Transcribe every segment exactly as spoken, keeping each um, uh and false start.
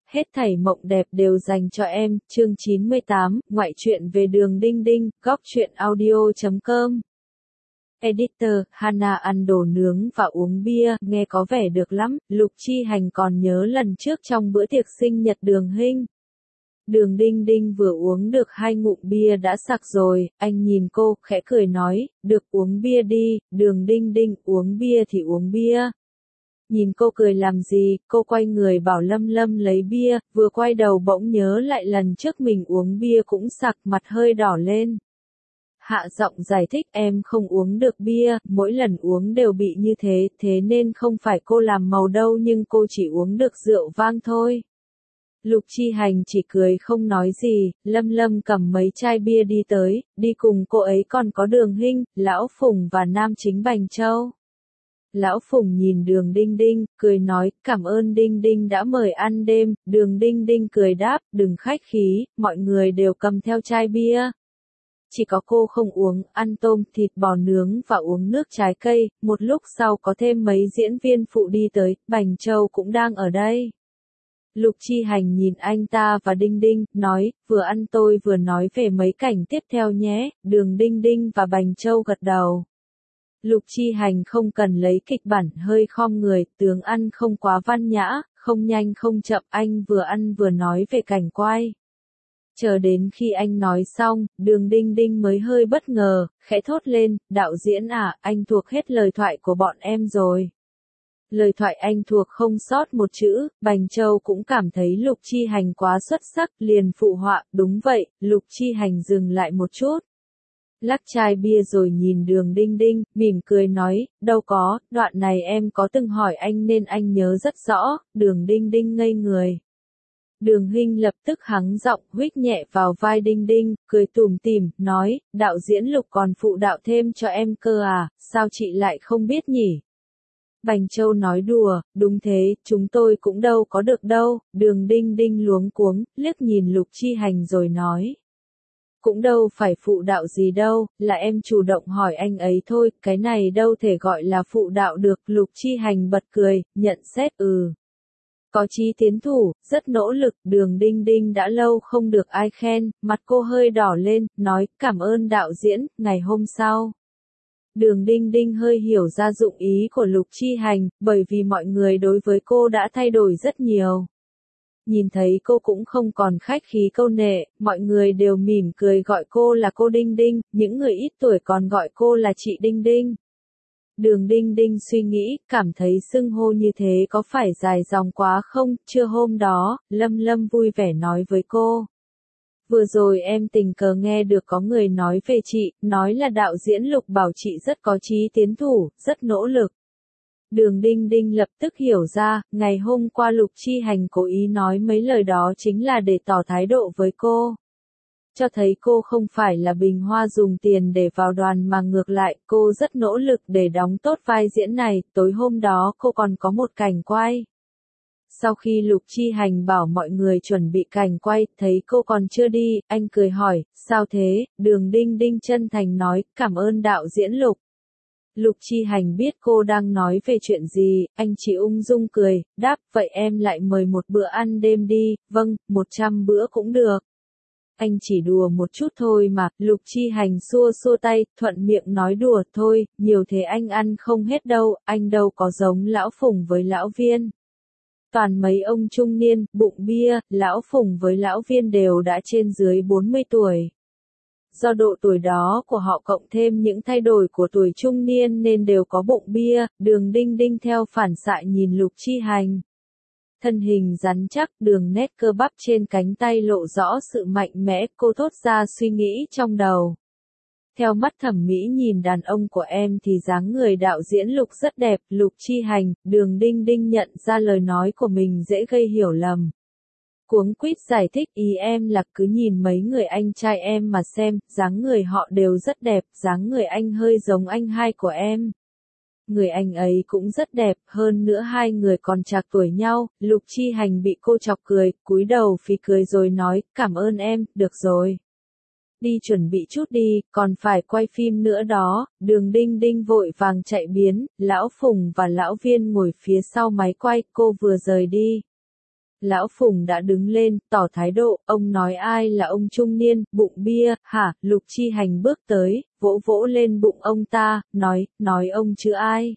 Hết thảy mộng đẹp đều dành cho em, chương chín mươi tám, ngoại truyện về Đường Đinh Đinh, góc truyện audio chấm com. Editor, Hana ăn đồ nướng và uống bia, nghe có vẻ được lắm, Lục Chi Hành còn nhớ lần trước trong bữa tiệc sinh nhật Đường Hinh. Đường Đinh Đinh vừa uống được hai ngụm bia đã sặc rồi, anh nhìn cô, khẽ cười nói, được uống bia đi, Đường Đinh Đinh, uống bia thì uống bia. Nhìn cô cười làm gì, cô quay người bảo Lâm Lâm lấy bia, vừa quay đầu bỗng nhớ lại lần trước mình uống bia cũng sặc, mặt hơi đỏ lên. Hạ giọng giải thích, em không uống được bia, mỗi lần uống đều bị như thế, thế nên không phải cô làm màu đâu, nhưng cô chỉ uống được rượu vang thôi. Lục Chi Hành chỉ cười không nói gì, Lâm Lâm cầm mấy chai bia đi tới, đi cùng cô ấy còn có Đường Hinh, Lão Phùng và Nam Chính Bành Châu. Lão Phùng nhìn Đường Đinh Đinh, cười nói, cảm ơn Đinh Đinh đã mời ăn đêm, Đường Đinh Đinh cười đáp, đừng khách khí, mọi người đều cầm theo chai bia. Chỉ có cô không uống, ăn tôm, thịt bò nướng và uống nước trái cây, một lúc sau có thêm mấy diễn viên phụ đi tới, Bành Châu cũng đang ở đây. Lục Chi Hành nhìn anh ta và Đinh Đinh, nói, vừa ăn tôi vừa nói về mấy cảnh tiếp theo nhé, Đường Đinh Đinh và Bành Châu gật đầu. Lục Chi Hành không cần lấy kịch bản, hơi khom người, tướng ăn không quá văn nhã, không nhanh không chậm, anh vừa ăn vừa nói về cảnh quay. Chờ đến khi anh nói xong, Đường Đinh Đinh mới hơi bất ngờ, khẽ thốt lên, đạo diễn à, anh thuộc hết lời thoại của bọn em rồi. Lời thoại anh thuộc không sót một chữ, Bành Châu cũng cảm thấy Lục Chi Hành quá xuất sắc, liền phụ họa, đúng vậy, Lục Chi Hành dừng lại một chút. Lắc chai bia rồi nhìn Đường Đinh Đinh, mỉm cười nói, đâu có, đoạn này em có từng hỏi anh nên anh nhớ rất rõ, Đường Đinh Đinh ngây người. Đường Hinh lập tức hắng giọng, huých nhẹ vào vai Đinh Đinh, cười tủm tỉm, nói, đạo diễn Lục còn phụ đạo thêm cho em cơ à, sao chị lại không biết nhỉ? Bành Châu nói đùa, đúng thế, chúng tôi cũng đâu có được đâu, Đường Đinh Đinh luống cuống, liếc nhìn Lục Chi Hành rồi nói. Cũng đâu phải phụ đạo gì đâu, là em chủ động hỏi anh ấy thôi, cái này đâu thể gọi là phụ đạo được, Lục Chi Hành bật cười, nhận xét ừ. Có chí tiến thủ, rất nỗ lực, Đường Đinh Đinh đã lâu không được ai khen, mặt cô hơi đỏ lên, nói, cảm ơn đạo diễn, ngày hôm sau. Đường Đinh Đinh hơi hiểu ra dụng ý của Lục Chi Hành, bởi vì mọi người đối với cô đã thay đổi rất nhiều. Nhìn thấy cô cũng không còn khách khí câu nệ, mọi người đều mỉm cười gọi cô là cô Đinh Đinh, những người ít tuổi còn gọi cô là chị Đinh Đinh. Đường Đinh Đinh suy nghĩ, cảm thấy xưng hô như thế có phải dài dòng quá không, trưa hôm đó, Lâm Lâm vui vẻ nói với cô. Vừa rồi em tình cờ nghe được có người nói về chị, nói là đạo diễn Lục bảo chị rất có chí tiến thủ, rất nỗ lực. Đường Đinh Đinh lập tức hiểu ra, ngày hôm qua Lục Chi Hành cố ý nói mấy lời đó chính là để tỏ thái độ với cô. Cho thấy cô không phải là bình hoa dùng tiền để vào đoàn mà ngược lại, cô rất nỗ lực để đóng tốt vai diễn này, tối hôm đó cô còn có một cảnh quay. Sau khi Lục Chi Hành bảo mọi người chuẩn bị cảnh quay, thấy cô còn chưa đi, anh cười hỏi, sao thế, Đường Đinh Đinh chân thành nói, cảm ơn đạo diễn Lục. Lục Chi Hành biết cô đang nói về chuyện gì, anh chỉ ung dung cười, đáp, vậy em lại mời một bữa ăn đêm đi, vâng, một trăm bữa cũng được. Anh chỉ đùa một chút thôi mà, Lục Chi Hành xua xua tay, thuận miệng nói đùa thôi, nhiều thế anh ăn không hết đâu, anh đâu có giống Lão Phùng với Lão Viên. Toàn mấy ông trung niên, bụng bia, Lão Phùng với Lão Viên đều đã trên dưới bốn mươi tuổi. Do độ tuổi đó của họ cộng thêm những thay đổi của tuổi trung niên nên đều có bụng bia, Đường Đinh Đinh theo phản xạ nhìn Lục Chi Hành. Thân hình rắn chắc, đường nét cơ bắp trên cánh tay lộ rõ sự mạnh mẽ, cô thốt ra suy nghĩ trong đầu. Theo mắt thẩm mỹ nhìn đàn ông của em thì dáng người đạo diễn Lục rất đẹp, Lục Chi Hành, Đường Đinh Đinh nhận ra lời nói của mình dễ gây hiểu lầm. Cuống quýt giải thích, ý em là cứ nhìn mấy người anh trai em mà xem, dáng người họ đều rất đẹp, dáng người anh hơi giống anh hai của em. Người anh ấy cũng rất đẹp, hơn nữa hai người còn trạc tuổi nhau, Lục Chi Hành bị cô chọc cười, cúi đầu phì cười rồi nói, cảm ơn em, được rồi. Đi chuẩn bị chút đi, còn phải quay phim nữa đó, Đường Đinh Đinh vội vàng chạy biến, Lão Phùng và Lão Viên ngồi phía sau máy quay, cô vừa rời đi. Lão Phùng đã đứng lên, tỏ thái độ, ông nói ai là ông trung niên, bụng bia, hả, Lục Chi Hành bước tới, vỗ vỗ lên bụng ông ta, nói, nói ông chứ ai.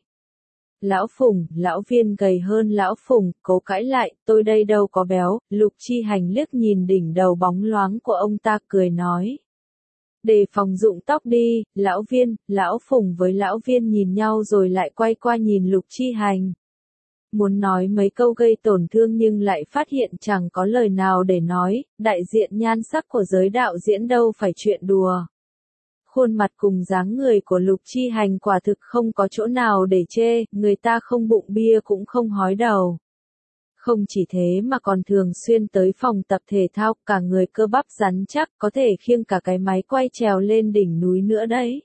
Lão Phùng, lão Viên gầy hơn lão Phùng, cố cãi lại, tôi đây đâu có béo, Lục Chi Hành liếc nhìn đỉnh đầu bóng loáng của ông ta cười nói. Đề phòng dụng tóc đi, lão Viên, lão Phùng với lão Viên nhìn nhau rồi lại quay qua nhìn Lục Chi Hành. Muốn nói mấy câu gây tổn thương nhưng lại phát hiện chẳng có lời nào để nói, đại diện nhan sắc của giới đạo diễn đâu phải chuyện đùa. Khuôn mặt cùng dáng người của Lục Chi Hành quả thực không có chỗ nào để chê, người ta không bụng bia cũng không hói đầu. Không chỉ thế mà còn thường xuyên tới phòng tập thể thao, cả người cơ bắp rắn chắc, có thể khiêng cả cái máy quay trèo lên đỉnh núi nữa đấy.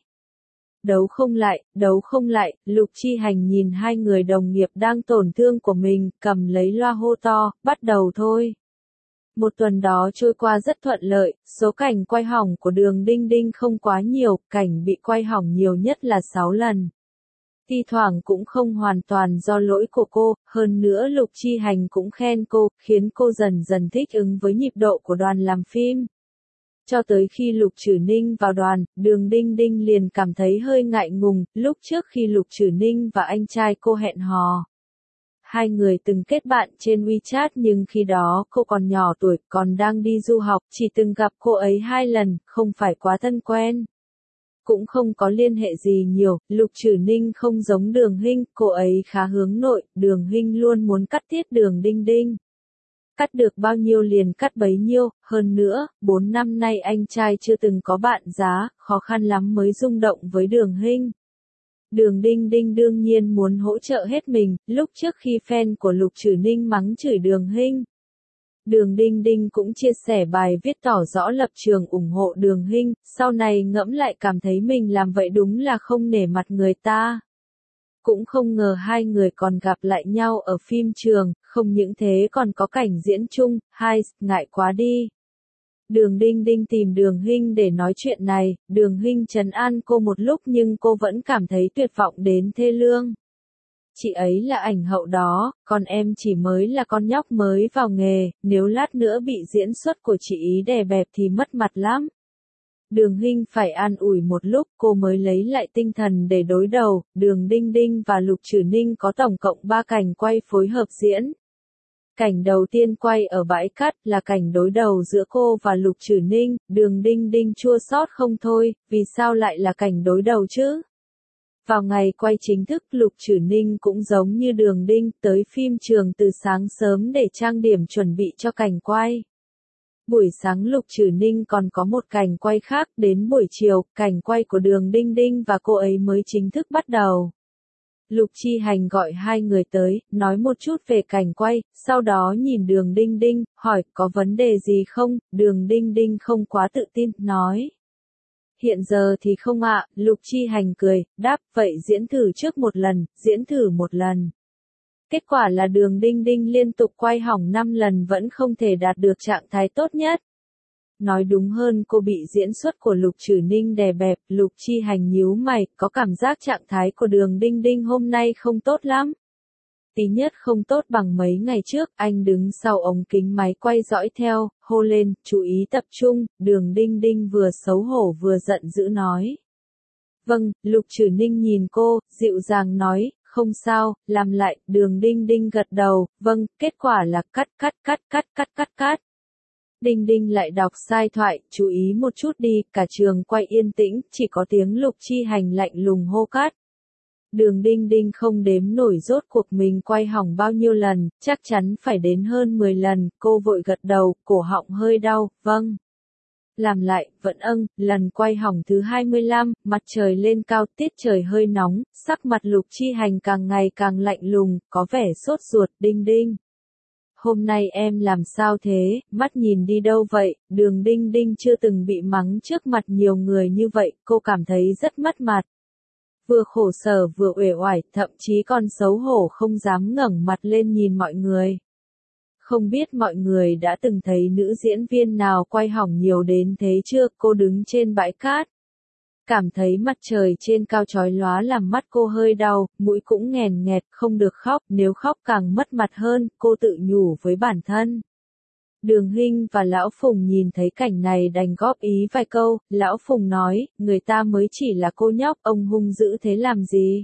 Đấu không lại, đấu không lại, Lục Chi Hành nhìn hai người đồng nghiệp đang tổn thương của mình, cầm lấy loa hô to, bắt đầu thôi. Một tuần đó trôi qua rất thuận lợi, số cảnh quay hỏng của Đường Đinh Đinh không quá nhiều, cảnh bị quay hỏng nhiều nhất là sáu lần. Thi thoảng cũng không hoàn toàn do lỗi của cô, hơn nữa Lục Chi Hành cũng khen cô, khiến cô dần dần thích ứng với nhịp độ của đoàn làm phim. Cho tới khi Lục Trử Ninh vào đoàn, Đường Đinh Đinh liền cảm thấy hơi ngại ngùng, lúc trước khi Lục Trử Ninh và anh trai cô hẹn hò. Hai người từng kết bạn trên WeChat nhưng khi đó cô còn nhỏ tuổi, còn đang đi du học, chỉ từng gặp cô ấy hai lần, không phải quá thân quen. Cũng không có liên hệ gì nhiều, Lục Trử Ninh không giống Đường Hinh, cô ấy khá hướng nội, Đường Hinh luôn muốn cắt tiết Đường Đinh Đinh. Cắt được bao nhiêu liền cắt bấy nhiêu, hơn nữa, bốn năm nay anh trai chưa từng có bạn giá, khó khăn lắm mới rung động với Đường Hinh. Đường Đinh Đinh đương nhiên muốn hỗ trợ hết mình, lúc trước khi fan của Lục Trử Ninh mắng chửi Đường Hinh. Đường Đinh Đinh cũng chia sẻ bài viết tỏ rõ lập trường ủng hộ Đường Hinh, sau này ngẫm lại cảm thấy mình làm vậy đúng là không nể mặt người ta. Cũng không ngờ hai người còn gặp lại nhau ở phim trường, không những thế còn có cảnh diễn chung, hai, ngại quá đi. Đường Đinh Đinh tìm Đường Hinh để nói chuyện này, Đường Hinh trấn an cô một lúc nhưng cô vẫn cảm thấy tuyệt vọng đến thê lương. Chị ấy là ảnh hậu đó, còn em chỉ mới là con nhóc mới vào nghề, nếu lát nữa bị diễn xuất của chị ý đè bẹp thì mất mặt lắm. Đường Hinh phải an ủi một lúc cô mới lấy lại tinh thần để đối đầu, Đường Đinh Đinh và Lục Trử Ninh có tổng cộng ba cảnh quay phối hợp diễn. Cảnh đầu tiên quay ở bãi cát là cảnh đối đầu giữa cô và Lục Trử Ninh, Đường Đinh Đinh chua xót không thôi, vì sao lại là cảnh đối đầu chứ? Vào ngày quay chính thức Lục Trử Ninh cũng giống như Đường Đinh tới phim trường từ sáng sớm để trang điểm chuẩn bị cho cảnh quay. Buổi sáng Lục Trử Ninh còn có một cảnh quay khác, đến buổi chiều, cảnh quay của Đường Đinh Đinh và cô ấy mới chính thức bắt đầu. Lục Chi Hành gọi hai người tới, nói một chút về cảnh quay, sau đó nhìn Đường Đinh Đinh, hỏi có vấn đề gì không, Đường Đinh Đinh không quá tự tin, nói. Hiện giờ thì không ạ, Lục Chi Hành cười, đáp, vậy diễn thử trước một lần, diễn thử một lần. Kết quả là Đường Đinh Đinh liên tục quay hỏng năm lần vẫn không thể đạt được trạng thái tốt nhất. Nói đúng hơn cô bị diễn xuất của Lục Trử Ninh đè bẹp, Lục Chi Hành nhíu mày, có cảm giác trạng thái của Đường Đinh Đinh hôm nay không tốt lắm. Tí nhất không tốt bằng mấy ngày trước, anh đứng sau ống kính máy quay dõi theo, hô lên, chú ý tập trung, Đường Đinh Đinh vừa xấu hổ vừa giận dữ nói. Vâng, Lục Trử Ninh nhìn cô, dịu dàng nói, không sao, làm lại, Đường Đinh Đinh gật đầu, vâng, kết quả là cắt cắt cắt cắt cắt cắt cắt. Đinh Đinh lại đọc sai thoại, chú ý một chút đi, cả trường quay yên tĩnh, chỉ có tiếng Lục Chi Hành lạnh lùng hô cắt. Đường Đinh Đinh không đếm nổi rốt cuộc mình quay hỏng bao nhiêu lần, chắc chắn phải đến hơn mười lần, cô vội gật đầu, cổ họng hơi đau, vâng. Làm lại, vẫn âng, lần quay hỏng thứ hai mươi lăm, mặt trời lên cao, tiết trời hơi nóng, sắc mặt Lục Chi Hành càng ngày càng lạnh lùng, có vẻ sốt ruột, Đinh Đinh. Hôm nay em làm sao thế, mắt nhìn đi đâu vậy, Đường Đinh Đinh chưa từng bị mắng trước mặt nhiều người như vậy, cô cảm thấy rất mất mặt. Vừa khổ sở vừa uể oải, thậm chí còn xấu hổ không dám ngẩng mặt lên nhìn mọi người. Không biết mọi người đã từng thấy nữ diễn viên nào quay hỏng nhiều đến thế chưa, cô đứng trên bãi cát. Cảm thấy mặt trời trên cao chói lóa làm mắt cô hơi đau, mũi cũng nghèn nghẹt, không được khóc, nếu khóc càng mất mặt hơn, cô tự nhủ với bản thân. Đường Hinh và Lão Phùng nhìn thấy cảnh này đành góp ý vài câu, Lão Phùng nói, người ta mới chỉ là cô nhóc, ông hung dữ thế làm gì?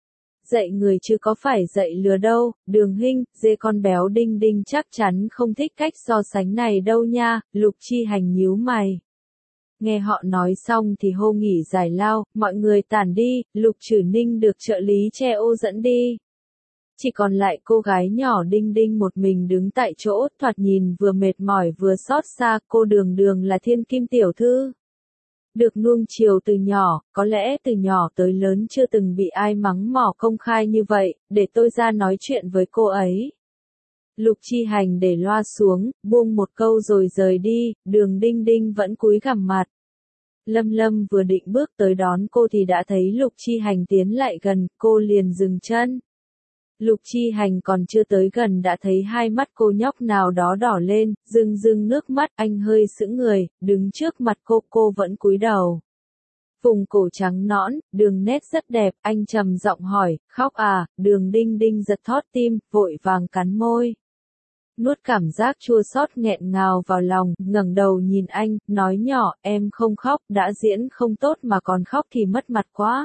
Dạy người chứ có phải dạy lừa đâu, Đường Hinh, dê con béo Đinh Đinh chắc chắn không thích cách so sánh này đâu nha, Lục Chi Hành nhíu mày. Nghe họ nói xong thì hô nghỉ giải lao, mọi người tản đi, Lục Trử Ninh được trợ lý che ô dẫn đi. Chỉ còn lại cô gái nhỏ Đinh Đinh một mình đứng tại chỗ, thoạt nhìn vừa mệt mỏi vừa xót xa, cô Đường Đường là thiên kim tiểu thư. Được nuông chiều từ nhỏ, có lẽ từ nhỏ tới lớn chưa từng bị ai mắng mỏ công khai như vậy, để tôi ra nói chuyện với cô ấy. Lục Chi Hành để loa xuống, buông một câu rồi rời đi, Đường Đinh Đinh vẫn cúi gằm mặt. Lâm Lâm vừa định bước tới đón cô thì đã thấy Lục Chi Hành tiến lại gần, cô liền dừng chân. Lục Chi Hành còn chưa tới gần đã thấy hai mắt cô nhóc nào đó đỏ lên, rưng rưng nước mắt, anh hơi sững người, đứng trước mặt cô, cô vẫn cúi đầu. Vùng cổ trắng nõn, đường nét rất đẹp, anh trầm giọng hỏi, khóc à, Đường Đinh Đinh giật thót tim, vội vàng cắn môi. Nuốt cảm giác chua xót nghẹn ngào vào lòng, ngẩng đầu nhìn anh, nói nhỏ, em không khóc, đã diễn không tốt mà còn khóc thì mất mặt quá.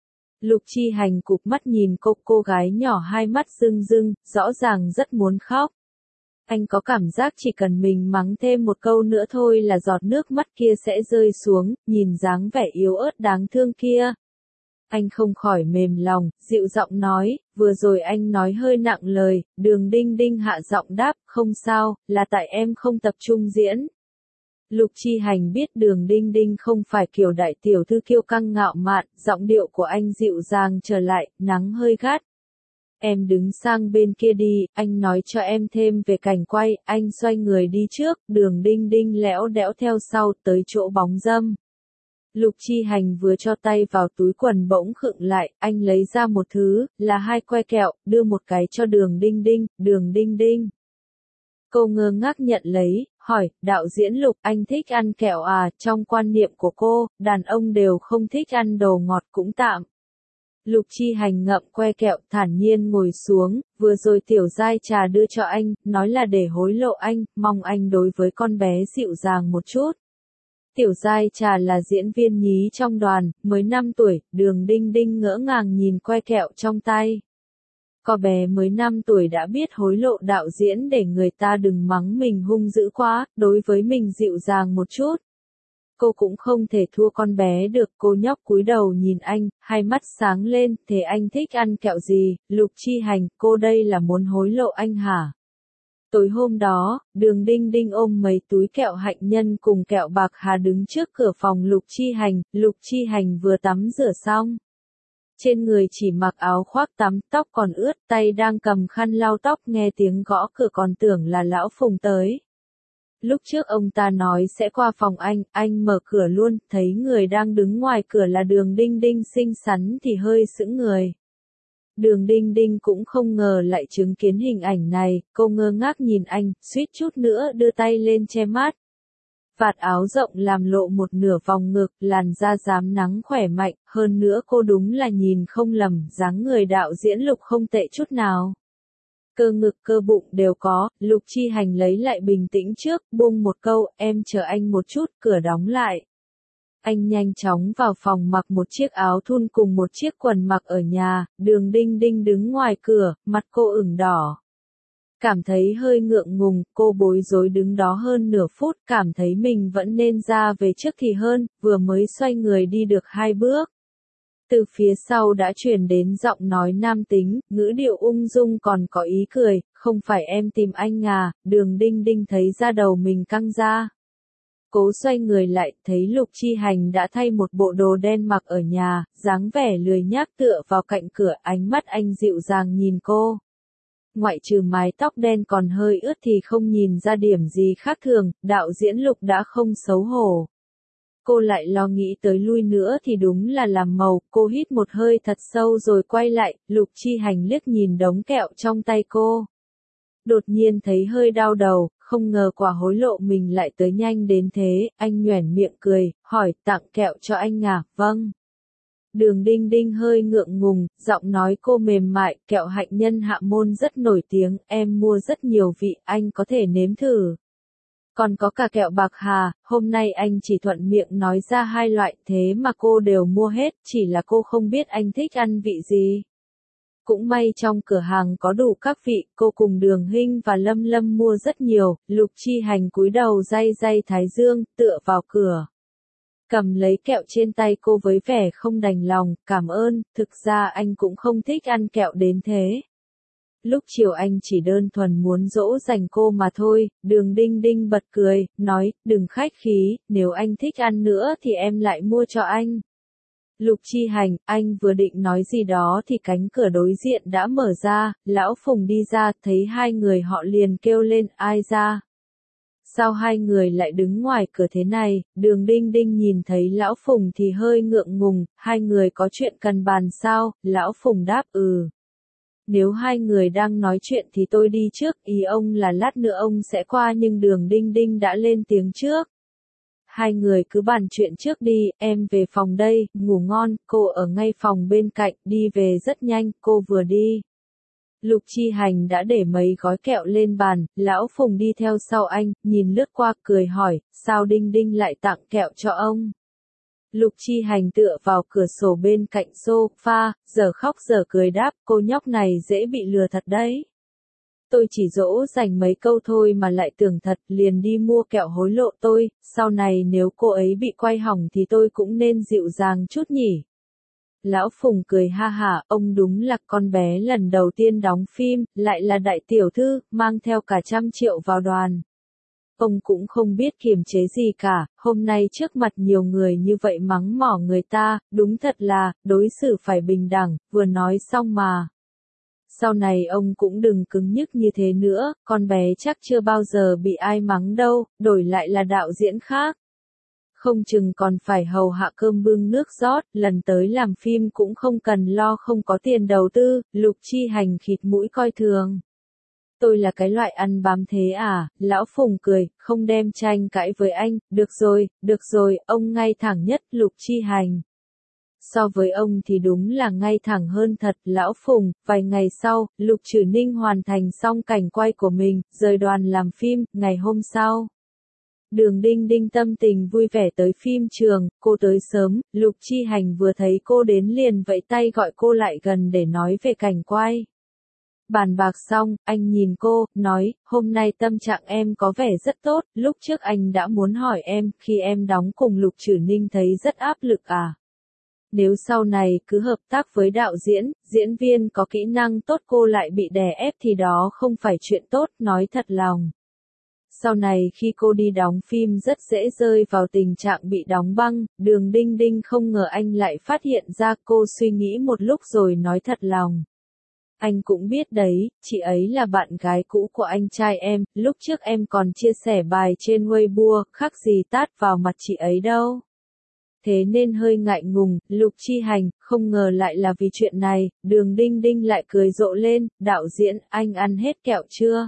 Lục Chi Hành cụp mắt nhìn cô, cô gái nhỏ hai mắt rưng rưng, rõ ràng rất muốn khóc. Anh có cảm giác chỉ cần mình mắng thêm một câu nữa thôi là giọt nước mắt kia sẽ rơi xuống, nhìn dáng vẻ yếu ớt đáng thương kia. Anh không khỏi mềm lòng, dịu giọng nói, vừa rồi anh nói hơi nặng lời, Đường Đinh Đinh hạ giọng đáp, không sao, là tại em không tập trung diễn. Lục Chi Hành biết Đường Đinh Đinh không phải kiểu đại tiểu thư kiêu căng ngạo mạn, giọng điệu của anh dịu dàng trở lại, nắng hơi gắt. Em đứng sang bên kia đi, anh nói cho em thêm về cảnh quay, anh xoay người đi trước, Đường Đinh Đinh lẽo đẽo theo sau, tới chỗ bóng râm. Lục Chi Hành vừa cho tay vào túi quần bỗng khựng lại, anh lấy ra một thứ, là hai que kẹo, đưa một cái cho Đường Đinh Đinh, Đường Đinh Đinh. Cô ngơ ngác nhận lấy, hỏi, đạo diễn Lục, anh thích ăn kẹo à, trong quan niệm của cô, đàn ông đều không thích ăn đồ ngọt cũng tạm. Lục Chi Hành ngậm que kẹo thản nhiên ngồi xuống, vừa rồi Tiểu Giai Trà đưa cho anh, nói là để hối lộ anh, mong anh đối với con bé dịu dàng một chút. Tiểu Giai Trà là diễn viên nhí trong đoàn, mới năm tuổi, Đường Đinh Đinh ngỡ ngàng nhìn que kẹo trong tay. Có bé mới năm tuổi đã biết hối lộ đạo diễn để người ta đừng mắng mình hung dữ quá, đối với mình dịu dàng một chút. Cô cũng không thể thua con bé được, cô nhóc cúi đầu nhìn anh, hai mắt sáng lên, thế anh thích ăn kẹo gì, Lục Chi Hành, cô đây là muốn hối lộ anh hả? Tối hôm đó, Đường Đinh Đinh ôm mấy túi kẹo hạnh nhân cùng kẹo bạc hà đứng trước cửa phòng Lục Chi Hành, Lục Chi Hành vừa tắm rửa xong. Trên người chỉ mặc áo khoác tắm, tóc còn ướt, tay đang cầm khăn lau tóc, nghe tiếng gõ cửa còn tưởng là Lão Phùng tới. Lúc trước ông ta nói sẽ qua phòng anh, anh mở cửa luôn, thấy người đang đứng ngoài cửa là Đường Đinh Đinh xinh xắn thì hơi sững người. Đường Đinh Đinh cũng không ngờ lại chứng kiến hình ảnh này, cô ngơ ngác nhìn anh, suýt chút nữa đưa tay lên che mắt. Vạt áo rộng làm lộ một nửa vòng ngực, làn da rám nắng khỏe mạnh, hơn nữa cô đúng là nhìn không lầm, dáng người đạo diễn Lục không tệ chút nào. Cơ ngực cơ bụng đều có, Lục Chi Hành lấy lại bình tĩnh trước, buông một câu, em chờ anh một chút, cửa đóng lại. Anh nhanh chóng vào phòng mặc một chiếc áo thun cùng một chiếc quần mặc ở nhà, Đường Đinh Đinh đứng ngoài cửa, mặt cô ửng đỏ. Cảm thấy hơi ngượng ngùng, cô bối rối đứng đó hơn nửa phút, cảm thấy mình vẫn nên ra về trước thì hơn, vừa mới xoay người đi được hai bước. Từ phía sau đã truyền đến giọng nói nam tính, ngữ điệu ung dung còn có ý cười, không phải em tìm anh à, Đường Đinh Đinh thấy da đầu mình căng ra. Cố xoay người lại, thấy Lục Chi Hành đã thay một bộ đồ đen mặc ở nhà, dáng vẻ lười nhác tựa vào cạnh cửa, ánh mắt anh dịu dàng nhìn cô. Ngoại trừ mái tóc đen còn hơi ướt thì không nhìn ra điểm gì khác thường, đạo diễn Lục đã không xấu hổ. Cô lại lo nghĩ tới lui nữa thì đúng là làm màu, cô hít một hơi thật sâu rồi quay lại, Lục Chi Hành liếc nhìn đống kẹo trong tay cô. Đột nhiên thấy hơi đau đầu, không ngờ quả hối lộ mình lại tới nhanh đến thế, anh nhoẻn miệng cười, hỏi, tặng kẹo cho anh à, vâng. Đường Đinh Đinh hơi ngượng ngùng, giọng nói cô mềm mại, kẹo hạnh nhân Hạ Môn rất nổi tiếng, em mua rất nhiều vị, anh có thể nếm thử. Còn có cả kẹo bạc hà, hôm nay anh chỉ thuận miệng nói ra hai loại thế mà cô đều mua hết, chỉ là cô không biết anh thích ăn vị gì. Cũng may trong cửa hàng có đủ các vị, cô cùng Đường Hinh và Lâm Lâm mua rất nhiều, Lục Chi Hành cúi đầu day day thái dương, tựa vào cửa. Cầm lấy kẹo trên tay cô với vẻ không đành lòng, cảm ơn, thực ra anh cũng không thích ăn kẹo đến thế. Lúc chiều anh chỉ đơn thuần muốn dỗ dành cô mà thôi, Đường Đinh Đinh bật cười, nói, đừng khách khí, nếu anh thích ăn nữa thì em lại mua cho anh. Lục Chi Hành, anh vừa định nói gì đó thì cánh cửa đối diện đã mở ra, Lão Phùng đi ra, thấy hai người họ liền kêu lên, ai ra? Sao hai người lại đứng ngoài cửa thế này? Đường Đinh Đinh nhìn thấy Lão Phùng thì hơi ngượng ngùng, hai người có chuyện cần bàn sao? Lão Phùng đáp ừ. Nếu hai người đang nói chuyện thì tôi đi trước, ý ông là lát nữa ông sẽ qua nhưng Đường Đinh Đinh đã lên tiếng trước. Hai người cứ bàn chuyện trước đi, em về phòng đây, ngủ ngon, cô ở ngay phòng bên cạnh, đi về rất nhanh, cô vừa đi. Lục Chi Hành đã để mấy gói kẹo lên bàn, Lão Phùng đi theo sau anh, nhìn lướt qua cười hỏi, sao Đinh Đinh lại tặng kẹo cho ông? Lục Chi Hành tựa vào cửa sổ bên cạnh sofa, giờ khóc giờ cười đáp, cô nhóc này dễ bị lừa thật đấy. Tôi chỉ dỗ dành mấy câu thôi mà lại tưởng thật, liền đi mua kẹo hối lộ tôi, sau này nếu cô ấy bị quay hỏng thì tôi cũng nên dịu dàng chút nhỉ. Lão Phùng cười ha hả, ông đúng là con bé lần đầu tiên đóng phim, lại là đại tiểu thư, mang theo cả trăm triệu vào đoàn. Ông cũng không biết kiềm chế gì cả, hôm nay trước mặt nhiều người như vậy mắng mỏ người ta, đúng thật là, đối xử phải bình đẳng, vừa nói xong mà. Sau này ông cũng đừng cứng nhức như thế nữa, con bé chắc chưa bao giờ bị ai mắng đâu, đổi lại là đạo diễn khác. Không chừng còn phải hầu hạ cơm bưng nước rót, lần tới làm phim cũng không cần lo không có tiền đầu tư, Lục Chi Hành khịt mũi coi thường. Tôi là cái loại ăn bám thế à, Lão Phùng cười, không đem tranh cãi với anh, được rồi, được rồi, ông ngay thẳng nhất, Lục Chi Hành. So với ông thì đúng là ngay thẳng hơn thật, Lão Phùng, vài ngày sau, Lục Trử Ninh hoàn thành xong cảnh quay của mình, rời đoàn làm phim, ngày hôm sau. Đường Đinh Đinh tâm tình vui vẻ tới phim trường, cô tới sớm, Lục Chi Hành vừa thấy cô đến liền vẫy tay gọi cô lại gần để nói về cảnh quay. Bàn bạc xong, anh nhìn cô, nói, hôm nay tâm trạng em có vẻ rất tốt, lúc trước anh đã muốn hỏi em, khi em đóng cùng Lục Trử Ninh thấy rất áp lực à? Nếu sau này cứ hợp tác với đạo diễn, diễn viên có kỹ năng tốt cô lại bị đè ép thì đó không phải chuyện tốt, nói thật lòng. Sau này khi cô đi đóng phim rất dễ rơi vào tình trạng bị đóng băng, Đường Đinh Đinh không ngờ anh lại phát hiện ra, cô suy nghĩ một lúc rồi nói thật lòng. Anh cũng biết đấy, chị ấy là bạn gái cũ của anh trai em, lúc trước em còn chia sẻ bài trên Weibo, khác gì tát vào mặt chị ấy đâu. Thế nên hơi ngại ngùng, Lục Chi Hành, không ngờ lại là vì chuyện này, Đường Đinh Đinh lại cười rộ lên, đạo diễn, anh ăn hết kẹo chưa?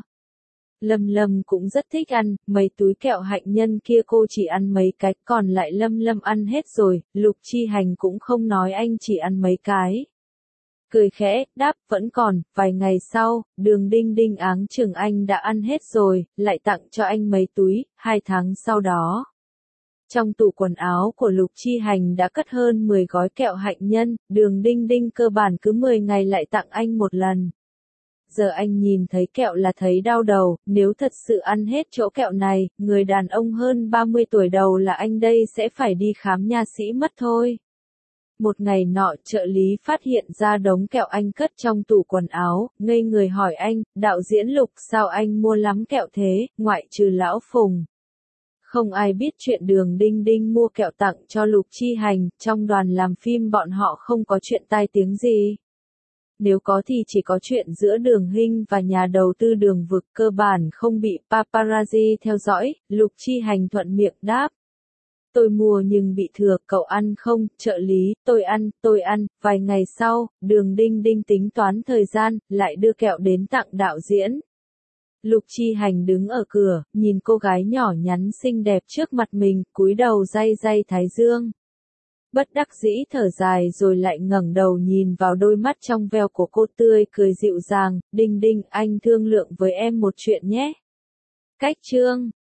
Lâm Lâm cũng rất thích ăn, mấy túi kẹo hạnh nhân kia cô chỉ ăn mấy cái, còn lại Lâm Lâm ăn hết rồi, Lục Chi Hành cũng không nói anh chỉ ăn mấy cái. Cười khẽ, đáp, vẫn còn, vài ngày sau, Đường Đinh Đinh áng chừng anh đã ăn hết rồi, lại tặng cho anh mấy túi, hai tháng sau đó. Trong tủ quần áo của Lục Chi Hành đã cất hơn mười gói kẹo hạnh nhân, Đường Đinh Đinh cơ bản cứ mười ngày lại tặng anh một lần. Giờ anh nhìn thấy kẹo là thấy đau đầu, nếu thật sự ăn hết chỗ kẹo này, người đàn ông hơn ba mươi tuổi đầu là anh đây sẽ phải đi khám nha sĩ mất thôi. Một ngày nọ, trợ lý phát hiện ra đống kẹo anh cất trong tủ quần áo, ngây người hỏi anh, đạo diễn Lục sao anh mua lắm kẹo thế, ngoại trừ Lão Phùng. Không ai biết chuyện Đường Đinh Đinh mua kẹo tặng cho Lục Chi Hành, trong đoàn làm phim bọn họ không có chuyện tai tiếng gì. Nếu có thì chỉ có chuyện giữa Đường Hinh và nhà đầu tư Đường Vực, cơ bản không bị paparazzi theo dõi, Lục Chi Hành thuận miệng đáp. Tôi mua nhưng bị thừa, cậu ăn không, trợ lý, tôi ăn, tôi ăn, vài ngày sau, Đường Đinh Đinh tính toán thời gian, lại đưa kẹo đến tặng đạo diễn. Lục Chi Hành đứng ở cửa, nhìn cô gái nhỏ nhắn xinh đẹp trước mặt mình, cúi đầu day day thái dương. Bất đắc dĩ thở dài rồi lại ngẩng đầu nhìn vào đôi mắt trong veo của cô, tươi cười dịu dàng, Đinh Đinh, anh thương lượng với em một chuyện nhé. Cách chương